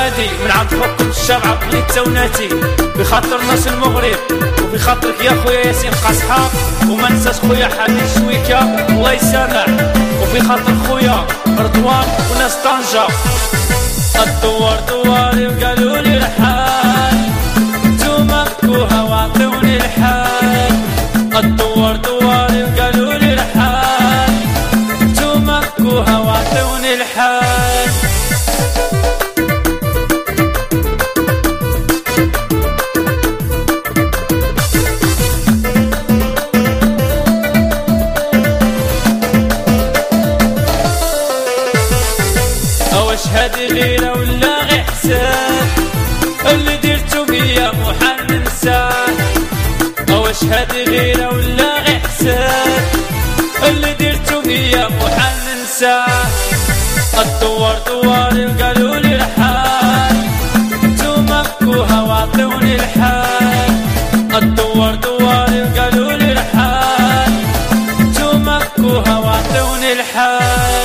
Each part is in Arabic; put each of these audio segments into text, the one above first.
هادي من عند حكم الشرع بلي توناتي بخاطر ناس المغرب وبخاطرك يا خويا ياسين قصحة، وما نساش خويا حبيب شويكا الله يسامح، وفي خاطر خويا رضوان وناس طنجة. الدوار دواري وقالوا لي الحال نتوما بكوها وعطوني الحال. الدوار دواري وقالوا لي الحال نتوما بكوها وعطوني الحال. واش هادي غيرة ولا غير حساب اللي درتو بيا محال ننساه؟ واش هادي غيرة ولا غير حساب اللي درتو بيا محال ننساه؟ الدوار دواري وقالوا لي الحال نتوما بكوها وعطوني الحال. الدوار دواري وقالوا لي الحال نتوما بكوها وعطوني الحال.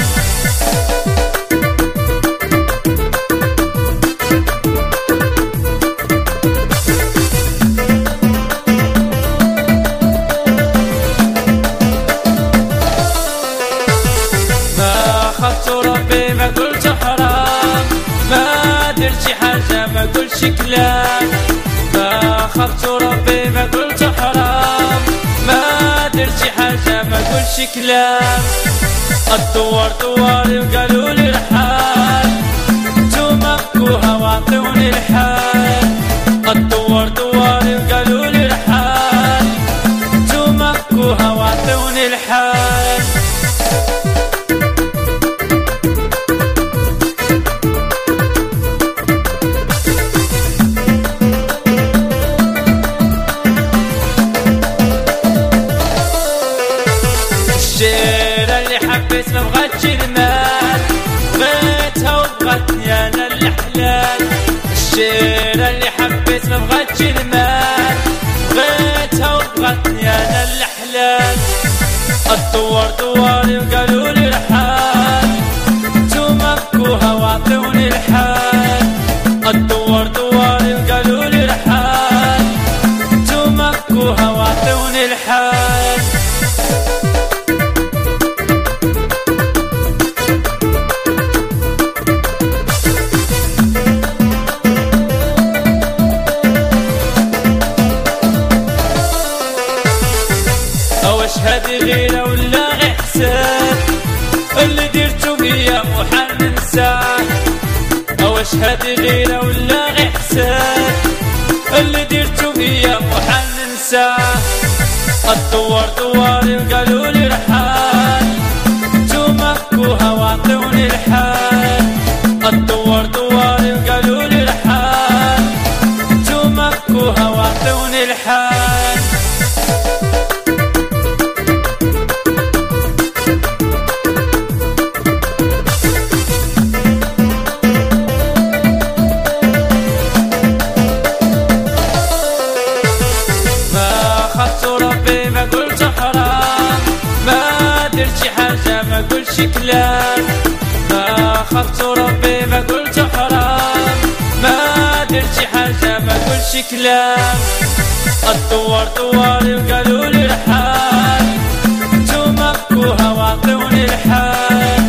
ربي ما قلت حرام، ما درت شي حاجة ما قلتش كلام. ما خفت ربي ما قلت حرام، ما درت شي حاجة ما قلتش كلام. الدوار دواري وقالوا لي الحال نتوما بكوها وعطوني الحال. الدوار دواري وقالوا لي الحال نتوما بكوها وعطوني الحال. الشيرة اللي حبيت ما بغاتش المال، بغيتها وبغاتني انا الحلال. الشيرة اللي حبيت ما بغاتش المال، بغيتها وبغاتني انا الحلال. الدوار دواري وقالوا لي الحال نتوما بكوها وعطوني الحال. الدوار دواري وقالوا لي الحال نتوما بكوها وعطوني الحال. واش هادي غيرة ولا غير حساب اللي درتو بيا محال ننساه؟ واش هادي غيرة ولا غير حساب اللي درتو بيا محال ننساه؟ الدوار دواري وقالوا لي الحال نتوما بكوها وعطوني الحال. الدوار دواري وقالوا لي الحال نتوما بكوها وعطوني الحال. ربي ما قلت حرام، ما درت شي حاجة ما قلتش كلام. ما خفت ربي ما قلت حرام، ما درت شي حاجة ما قلتش كلام. الدوار دواري وقالوا لي الحال نتوما بكوها وعطوني الحال.